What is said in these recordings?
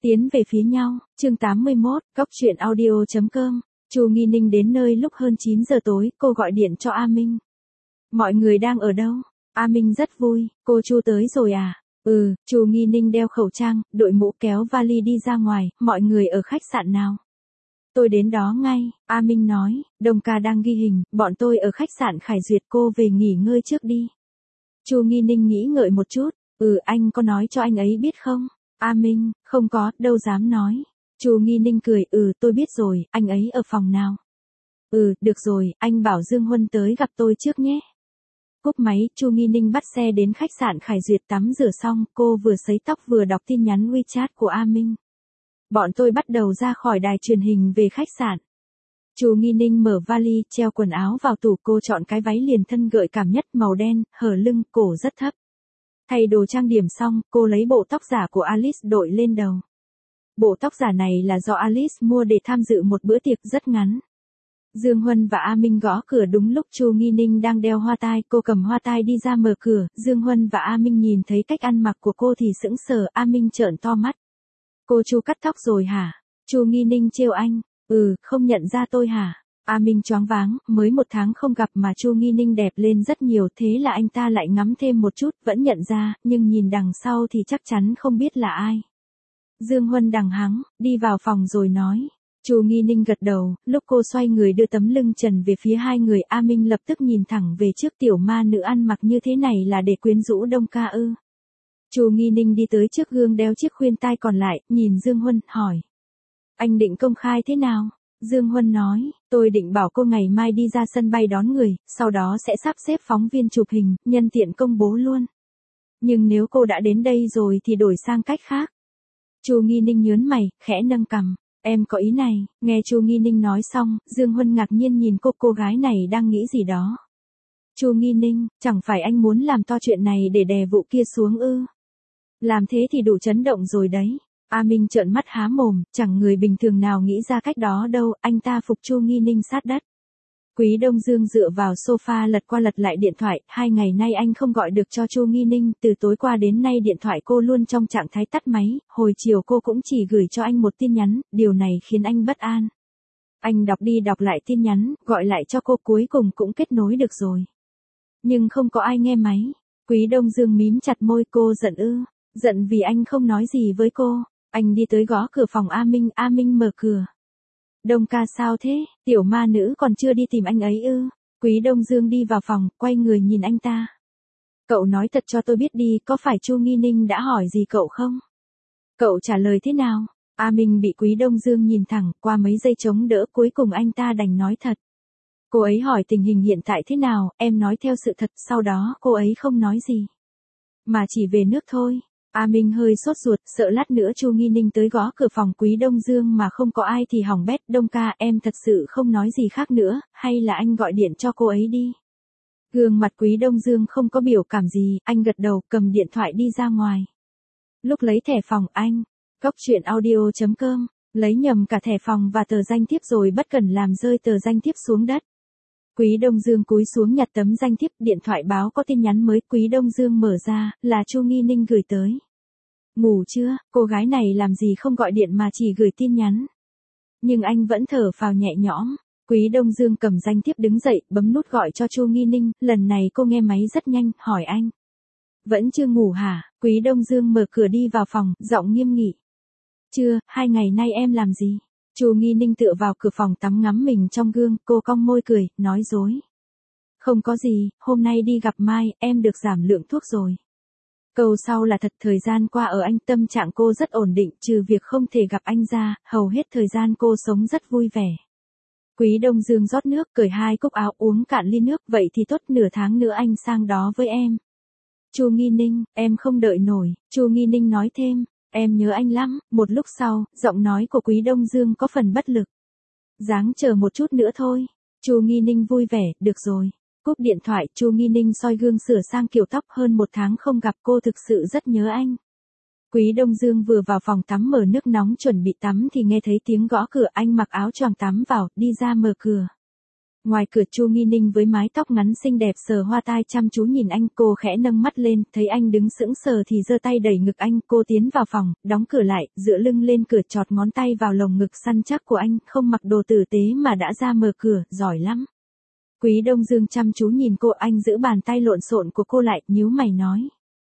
Tiến về phía nhau, chương 81, Cóc truyện audio.com. Chu Nghi Ninh đến nơi lúc hơn 9 giờ tối, cô gọi điện cho A Minh. Mọi người đang ở đâu? A Minh rất vui, cô Chu tới rồi à? Chu Nghi Ninh đeo khẩu trang, đội mũ kéo vali đi ra ngoài, mọi người ở khách sạn nào? Tôi đến đó ngay, A Minh nói, Đồng ca đang ghi hình, bọn tôi ở khách sạn Khải Duyệt, cô về nghỉ ngơi trước đi. Chu Nghi Ninh nghĩ ngợi một chút, anh có nói cho anh ấy biết không? A Minh, không có, đâu dám nói. Chu Nghi Ninh cười, tôi biết rồi, anh ấy ở phòng nào? Được rồi, anh bảo Dương Huân tới gặp tôi trước nhé. Cúp máy, Chu Nghi Ninh bắt xe đến khách sạn Khải Duyệt, tắm rửa xong, cô vừa sấy tóc vừa đọc tin nhắn WeChat của A Minh. Bọn tôi bắt đầu ra khỏi đài truyền hình về khách sạn. Chu Nghi Ninh mở vali, treo quần áo vào tủ, cô chọn cái váy liền thân gợi cảm nhất, màu đen, hở lưng, cổ rất thấp. Thay đồ trang điểm xong, cô lấy bộ tóc giả của Alice đội lên đầu. Bộ tóc giả này là do Alice mua để tham dự một bữa tiệc rất ngắn. Dương Huân và A Minh gõ cửa đúng lúc Chu Nghi Ninh đang đeo hoa tai, cô cầm hoa tai đi ra mở cửa, Dương Huân và A Minh nhìn thấy cách ăn mặc của cô thì sững sờ, A Minh trợn to mắt. Cô Chu cắt tóc rồi hả? Chu Nghi Ninh trêu anh, không nhận ra tôi hả? A Minh choáng váng, mới 1 tháng không gặp mà Chu Nghi Ninh đẹp lên rất nhiều, thế là anh ta lại ngắm thêm một chút, vẫn nhận ra, nhưng nhìn đằng sau thì chắc chắn không biết là ai. Dương Huân đằng hắng, đi vào phòng rồi nói. Chu Nghi Ninh gật đầu, lúc cô xoay người đưa tấm lưng trần về phía hai người, A Minh lập tức nhìn thẳng về trước, tiểu ma nữ ăn mặc như thế này là để quyến rũ Đông ca ư? Chu Nghi Ninh đi tới trước gương đeo chiếc khuyên tai còn lại, nhìn Dương Huân, hỏi. Anh định công khai thế nào? Dương Huân nói, tôi định bảo cô ngày mai đi ra sân bay đón người, sau đó sẽ sắp xếp phóng viên chụp hình, nhân tiện công bố luôn. Nhưng nếu cô đã đến đây rồi thì đổi sang cách khác. Chu Nghi Ninh nhớn mày, khẽ nâng cằm. Em có ý này, nghe Chu Nghi Ninh nói xong, Dương Huân ngạc nhiên nhìn cô gái này đang nghĩ gì đó. Chu Nghi Ninh, chẳng phải anh muốn làm to chuyện này để đè vụ kia xuống ư? Làm thế thì đủ chấn động rồi đấy. A Minh trợn mắt há mồm, chẳng người bình thường nào nghĩ ra cách đó đâu, anh ta phục Chu Nghi Ninh sát đất. Quý Đông Dương dựa vào sofa lật qua lật lại điện thoại, 2 ngày nay anh không gọi được cho Chu Nghi Ninh, từ tối qua đến nay điện thoại cô luôn trong trạng thái tắt máy, hồi chiều cô cũng chỉ gửi cho anh một tin nhắn, điều này khiến anh bất an. Anh đọc đi đọc lại tin nhắn, gọi lại cho cô cuối cùng cũng kết nối được rồi. Nhưng không có ai nghe máy. Quý Đông Dương mím chặt môi, cô giận ư? Giận vì anh không nói gì với cô. Anh đi tới gõ cửa phòng A Minh mở cửa. Đông ca sao thế, tiểu ma nữ còn chưa đi tìm anh ấy ư? Quý Đông Dương đi vào phòng, quay người nhìn anh ta. Cậu nói thật cho tôi biết đi, có phải Chu Nghi Ninh đã hỏi gì cậu không? Cậu trả lời thế nào? A Minh bị Quý Đông Dương nhìn thẳng, qua mấy giây chống đỡ cuối cùng anh ta đành nói thật. Cô ấy hỏi tình hình hiện tại thế nào, em nói theo sự thật, sau đó cô ấy không nói gì. Mà chỉ về nước thôi. A Minh hơi sốt ruột, sợ lát nữa Chu Nghi Ninh tới gõ cửa phòng Quý Đông Dương mà không có ai thì hỏng bét. Đông ca, em thật sự không nói gì khác nữa, hay là anh gọi điện cho cô ấy đi. Gương mặt Quý Đông Dương không có biểu cảm gì, anh gật đầu, cầm điện thoại đi ra ngoài. Lúc lấy thẻ phòng anh, Cóc truyện audio.com, lấy nhầm cả thẻ phòng và tờ danh thiếp rồi bất cẩn làm rơi tờ danh thiếp xuống đất. Quý Đông Dương cúi xuống nhặt tấm danh thiếp, điện thoại báo có tin nhắn mới, Quý Đông Dương mở ra, là Chu Nghi Ninh gửi tới. Ngủ chưa, cô gái này làm gì không gọi điện mà chỉ gửi tin nhắn. Nhưng anh vẫn thở phào nhẹ nhõm. Quý Đông Dương cầm danh thiếp đứng dậy, bấm nút gọi cho Chu Nghi Ninh, lần này cô nghe máy rất nhanh, hỏi anh. Vẫn chưa ngủ hả? Quý Đông Dương mở cửa đi vào phòng, giọng nghiêm nghị. Chưa, 2 ngày nay em làm gì? Chu Nghi Ninh tựa vào cửa phòng tắm ngắm mình trong gương, cô cong môi cười, nói dối. Không có gì, hôm nay đi gặp Mai, em được giảm lượng thuốc rồi. Câu sau là thật, thời gian qua ở anh tâm trạng cô rất ổn định, trừ việc không thể gặp anh ra, hầu hết thời gian cô sống rất vui vẻ. Quý Đông Dương rót nước, cởi 2 cúc áo, uống cạn ly nước, vậy thì tốt, nửa tháng nữa anh sang đó với em. Chu Nghi Ninh, em không đợi nổi, Chu Nghi Ninh nói thêm. Em nhớ anh lắm. Một lúc sau, giọng nói của Quý Đông Dương có phần bất lực. Ráng chờ một chút nữa thôi. Chu Nghi Ninh vui vẻ, được rồi. Cúp điện thoại, Chu Nghi Ninh soi gương sửa sang kiểu tóc, hơn 1 tháng không gặp, cô thực sự rất nhớ anh. Quý Đông Dương vừa vào phòng tắm mở nước nóng chuẩn bị tắm thì nghe thấy tiếng gõ cửa, anh mặc áo choàng tắm vào, đi ra mở cửa. Ngoài cửa Chu Nghi Ninh với mái tóc ngắn xinh đẹp sờ hoa tai chăm chú nhìn anh, cô khẽ nâng mắt lên, thấy anh đứng sững sờ thì giơ tay đẩy ngực anh, cô tiến vào phòng, đóng cửa lại, dựa lưng lên cửa chọt ngón tay vào lồng ngực săn chắc của anh, không mặc đồ tử tế mà đã ra mở cửa, giỏi lắm. Quý Đông Dương chăm chú nhìn cô, anh giữ bàn tay lộn xộn của cô lại, nhíu mày nói.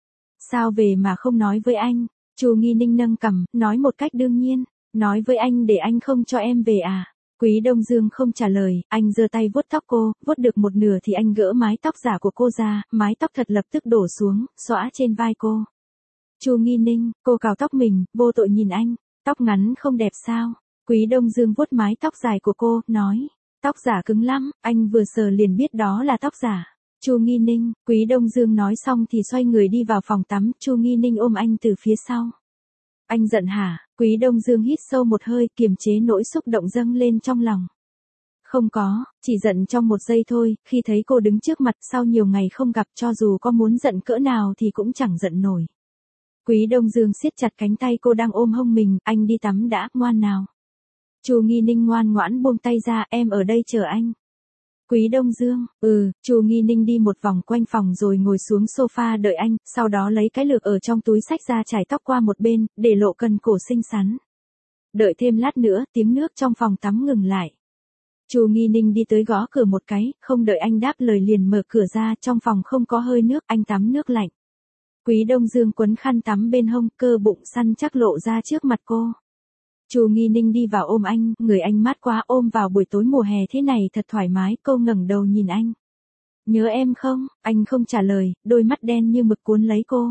Sao về mà không nói với anh? Chu Nghi Ninh nâng cằm, nói một cách đương nhiên, nói với anh để anh không cho em về à? Quý Đông Dương không trả lời, anh giơ tay vuốt tóc cô, vuốt được một nửa thì anh gỡ mái tóc giả của cô ra, mái tóc thật lập tức đổ xuống, xõa trên vai cô. Chu Nghi Ninh, cô cào tóc mình, vô tội nhìn anh, tóc ngắn không đẹp sao? Quý Đông Dương vuốt mái tóc dài của cô, nói, tóc giả cứng lắm, anh vừa sờ liền biết đó là tóc giả. Chu Nghi Ninh, Quý Đông Dương nói xong thì xoay người đi vào phòng tắm, Chu Nghi Ninh ôm anh từ phía sau. Anh giận hả? Quý Đông Dương hít sâu một hơi, kiềm chế nỗi xúc động dâng lên trong lòng. Không có, chỉ giận trong một giây thôi, khi thấy cô đứng trước mặt sau nhiều ngày không gặp, cho dù có muốn giận cỡ nào thì cũng chẳng giận nổi. Quý Đông Dương siết chặt cánh tay cô đang ôm hông mình, anh đi tắm đã, ngoan nào. Chu Nghi Ninh ngoan ngoãn buông tay ra, em ở đây chờ anh. Quý Đông Dương, Chu Nghi Ninh đi một vòng quanh phòng rồi ngồi xuống sofa đợi anh, sau đó lấy cái lược ở trong túi xách ra chải tóc qua một bên, để lộ cần cổ xinh xắn. Đợi thêm lát nữa, tiếng nước trong phòng tắm ngừng lại. Chu Nghi Ninh đi tới gõ cửa một cái, không đợi anh đáp lời liền mở cửa ra, trong phòng không có hơi nước, anh tắm nước lạnh. Quý Đông Dương quấn khăn tắm bên hông, cơ bụng săn chắc lộ ra trước mặt cô. Chu Nghi Ninh đi vào ôm anh, người anh mát quá, ôm vào buổi tối mùa hè thế này thật thoải mái, cô ngẩng đầu nhìn anh. Nhớ em không? Anh không trả lời, đôi mắt đen như mực cuốn lấy cô.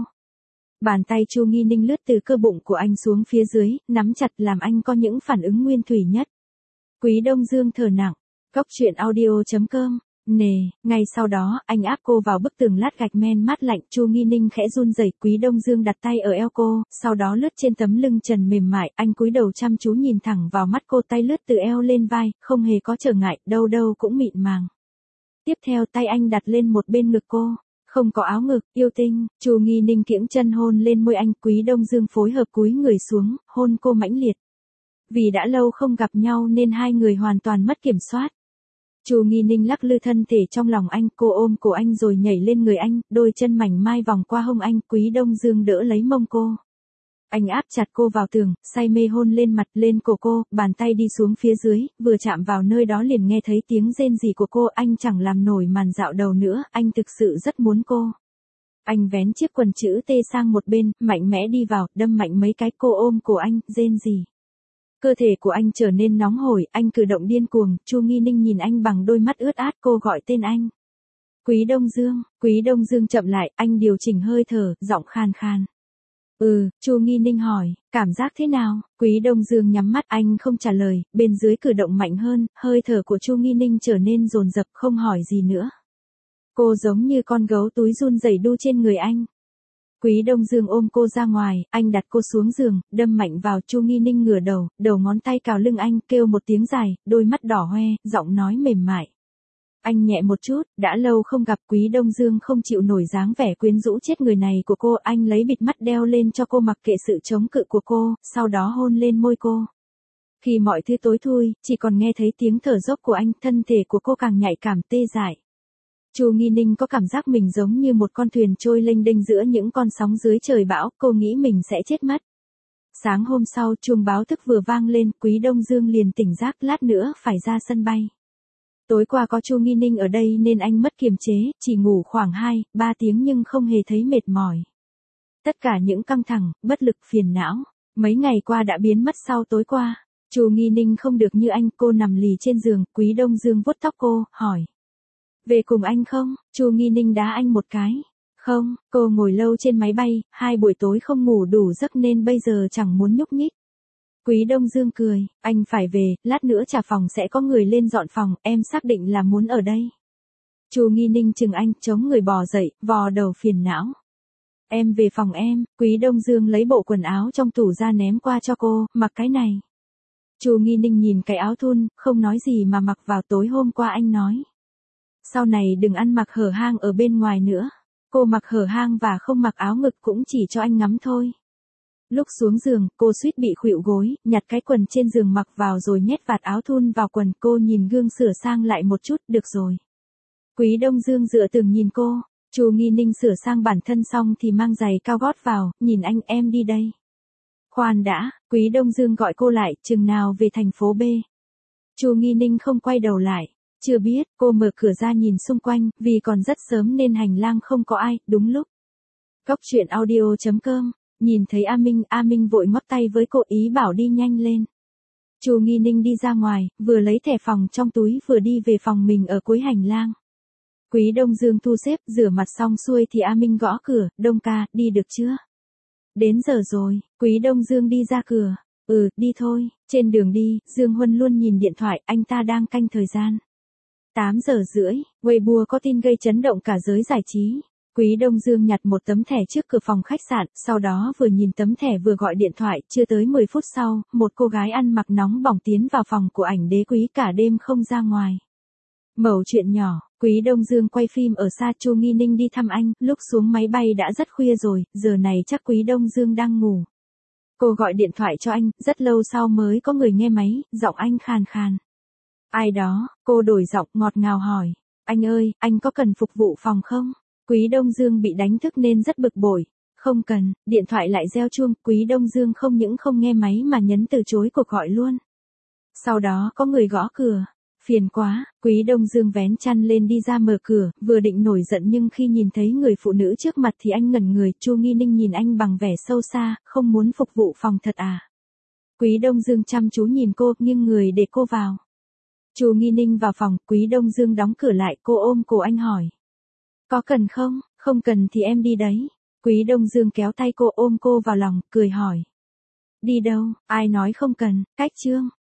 Bàn tay Chu Nghi Ninh lướt từ cơ bụng của anh xuống phía dưới, nắm chặt làm anh có những phản ứng nguyên thủy nhất. Quý Đông Dương thở nặng, Góc truyện audio.com. Nề, ngay sau đó, anh áp cô vào bức tường lát gạch men mát lạnh, Chu Nghi Ninh khẽ run rẩy, Quý Đông Dương đặt tay ở eo cô, sau đó lướt trên tấm lưng trần mềm mại, anh cúi đầu chăm chú nhìn thẳng vào mắt cô, tay lướt từ eo lên vai, không hề có trở ngại, đâu đâu cũng mịn màng. Tiếp theo tay anh đặt lên một bên ngực cô, không có áo ngực, yêu tinh, Chu Nghi Ninh kiễng chân hôn lên môi anh, Quý Đông Dương phối hợp cúi người xuống, hôn cô mãnh liệt. Vì đã lâu không gặp nhau nên hai người hoàn toàn mất kiểm soát. Chu Nghi Ninh lắc lư thân thể trong lòng anh, cô ôm cổ anh rồi nhảy lên người anh, đôi chân mảnh mai vòng qua hông anh, Quý Đông Dương đỡ lấy mông cô. Anh áp chặt cô vào tường, say mê hôn lên mặt, lên cổ cô, bàn tay đi xuống phía dưới, vừa chạm vào nơi đó liền nghe thấy tiếng rên rỉ của cô, anh chẳng làm nổi màn dạo đầu nữa, anh thực sự rất muốn cô. Anh vén chiếc quần chữ T sang một bên, mạnh mẽ đi vào, đâm mạnh mấy cái, cô ôm cổ anh, rên rỉ. Cơ thể của anh trở nên nóng hổi, anh cử động điên cuồng, Chu Nghi Ninh nhìn anh bằng đôi mắt ướt át, cô gọi tên anh. Quý Đông Dương chậm lại, anh điều chỉnh hơi thở, giọng khan khan. Chu Nghi Ninh hỏi, cảm giác thế nào? Quý Đông Dương nhắm mắt, anh không trả lời, bên dưới cử động mạnh hơn, hơi thở của Chu Nghi Ninh trở nên dồn dập, không hỏi gì nữa. Cô giống như con gấu túi run rẩy đu trên người anh. Quý Đông Dương ôm cô ra ngoài, anh đặt cô xuống giường, đâm mạnh vào, Chu Nghi Ninh ngửa đầu, đầu ngón tay cào lưng anh, kêu một tiếng dài, đôi mắt đỏ hoe, giọng nói mềm mại. Anh nhẹ một chút, đã lâu không gặp, Quý Đông Dương không chịu nổi dáng vẻ quyến rũ chết người này của cô, anh lấy bịt mắt đeo lên cho cô mặc kệ sự chống cự của cô, sau đó hôn lên môi cô. Khi mọi thứ tối thui, chỉ còn nghe thấy tiếng thở dốc của anh, thân thể của cô càng nhạy cảm tê dại. Chu Nghi Ninh có cảm giác mình giống như một con thuyền trôi lênh đênh giữa những con sóng dưới trời bão, cô nghĩ mình sẽ chết mất. Sáng hôm sau, chuông báo thức vừa vang lên, Quý Đông Dương liền tỉnh giấc, lát nữa phải ra sân bay. Tối qua có Chu Nghi Ninh ở đây nên anh mất kiềm chế, chỉ ngủ khoảng 2-3 tiếng nhưng không hề thấy mệt mỏi. Tất cả những căng thẳng, bất lực, phiền não, mấy ngày qua đã biến mất sau tối qua. Chu Nghi Ninh không được như anh, cô nằm lì trên giường, Quý Đông Dương vuốt tóc cô, hỏi. Về cùng anh không? Chu Nghi Ninh đá anh một cái. Không, cô ngồi lâu trên máy bay, 2 buổi tối không ngủ đủ giấc nên bây giờ chẳng muốn nhúc nhích. Quý Đông Dương cười, anh phải về, lát nữa trả phòng sẽ có người lên dọn phòng, em xác định là muốn ở đây. Chu Nghi Ninh chừng anh, chống người bò dậy, vò đầu phiền não. Em về phòng em, Quý Đông Dương lấy bộ quần áo trong tủ ra ném qua cho cô, mặc cái này. Chu Nghi Ninh nhìn cái áo thun, không nói gì mà mặc vào, tối hôm qua anh nói. Sau này đừng ăn mặc hở hang ở bên ngoài nữa. Cô mặc hở hang và không mặc áo ngực cũng chỉ cho anh ngắm thôi. Lúc xuống giường, cô suýt bị khuỵu gối, nhặt cái quần trên giường mặc vào rồi nhét vạt áo thun vào quần. Cô nhìn gương sửa sang lại một chút, được rồi. Quý Đông Dương dựa tường nhìn cô. Chu Nghi Ninh sửa sang bản thân xong thì mang giày cao gót vào, nhìn anh em đi đây. Khoan đã, Quý Đông Dương gọi cô lại, chừng nào về thành phố B. Chu Nghi Ninh không quay đầu lại. Chưa biết, cô mở cửa ra nhìn xung quanh, vì còn rất sớm nên hành lang không có ai, đúng lúc. Cốc truyện audio.com, nhìn thấy A Minh vội ngoắc tay với cô ý bảo đi nhanh lên. Chu Nghi Ninh đi ra ngoài, vừa lấy thẻ phòng trong túi vừa đi về phòng mình ở cuối hành lang. Quý Đông Dương thu xếp, rửa mặt xong xuôi thì A Minh gõ cửa, Đông ca, đi được chưa? Đến giờ rồi, Quý Đông Dương đi ra cửa. Đi thôi. Trên đường đi, Dương Huân luôn nhìn điện thoại, anh ta đang canh thời gian. 8 giờ rưỡi, Weibo có tin gây chấn động cả giới giải trí. Quý Đông Dương nhặt một tấm thẻ trước cửa phòng khách sạn, sau đó vừa nhìn tấm thẻ vừa gọi điện thoại, chưa tới 10 phút sau, một cô gái ăn mặc nóng bỏng tiến vào phòng của ảnh đế Quý cả đêm không ra ngoài. Mẩu chuyện nhỏ, Quý Đông Dương quay phim ở xa. Chu Nghi Ninh đi thăm anh, lúc xuống máy bay đã rất khuya rồi, giờ này chắc Quý Đông Dương đang ngủ. Cô gọi điện thoại cho anh, rất lâu sau mới có người nghe máy, giọng anh khàn khàn. Ai đó, cô đổi giọng ngọt ngào hỏi. Anh ơi, anh có cần phục vụ phòng không? Quý Đông Dương bị đánh thức nên rất bực bội. Không cần, điện thoại lại reo chuông, Quý Đông Dương không những không nghe máy mà nhấn từ chối cuộc gọi luôn. Sau đó có người gõ cửa. Phiền quá, Quý Đông Dương vén chăn lên đi ra mở cửa, vừa định nổi giận nhưng khi nhìn thấy người phụ nữ trước mặt thì anh ngẩn người. Chu Nghi Ninh nhìn anh bằng vẻ sâu xa, không muốn phục vụ phòng thật à? Quý Đông Dương chăm chú nhìn cô, nghiêng người để cô vào. Chu Nghi Ninh vào phòng, Quý Đông Dương đóng cửa lại, cô ôm cổ anh hỏi. Có cần không? Không cần thì em đi đấy. Quý Đông Dương kéo tay cô ôm cô vào lòng, cười hỏi. Đi đâu? Ai nói không cần, cách trương.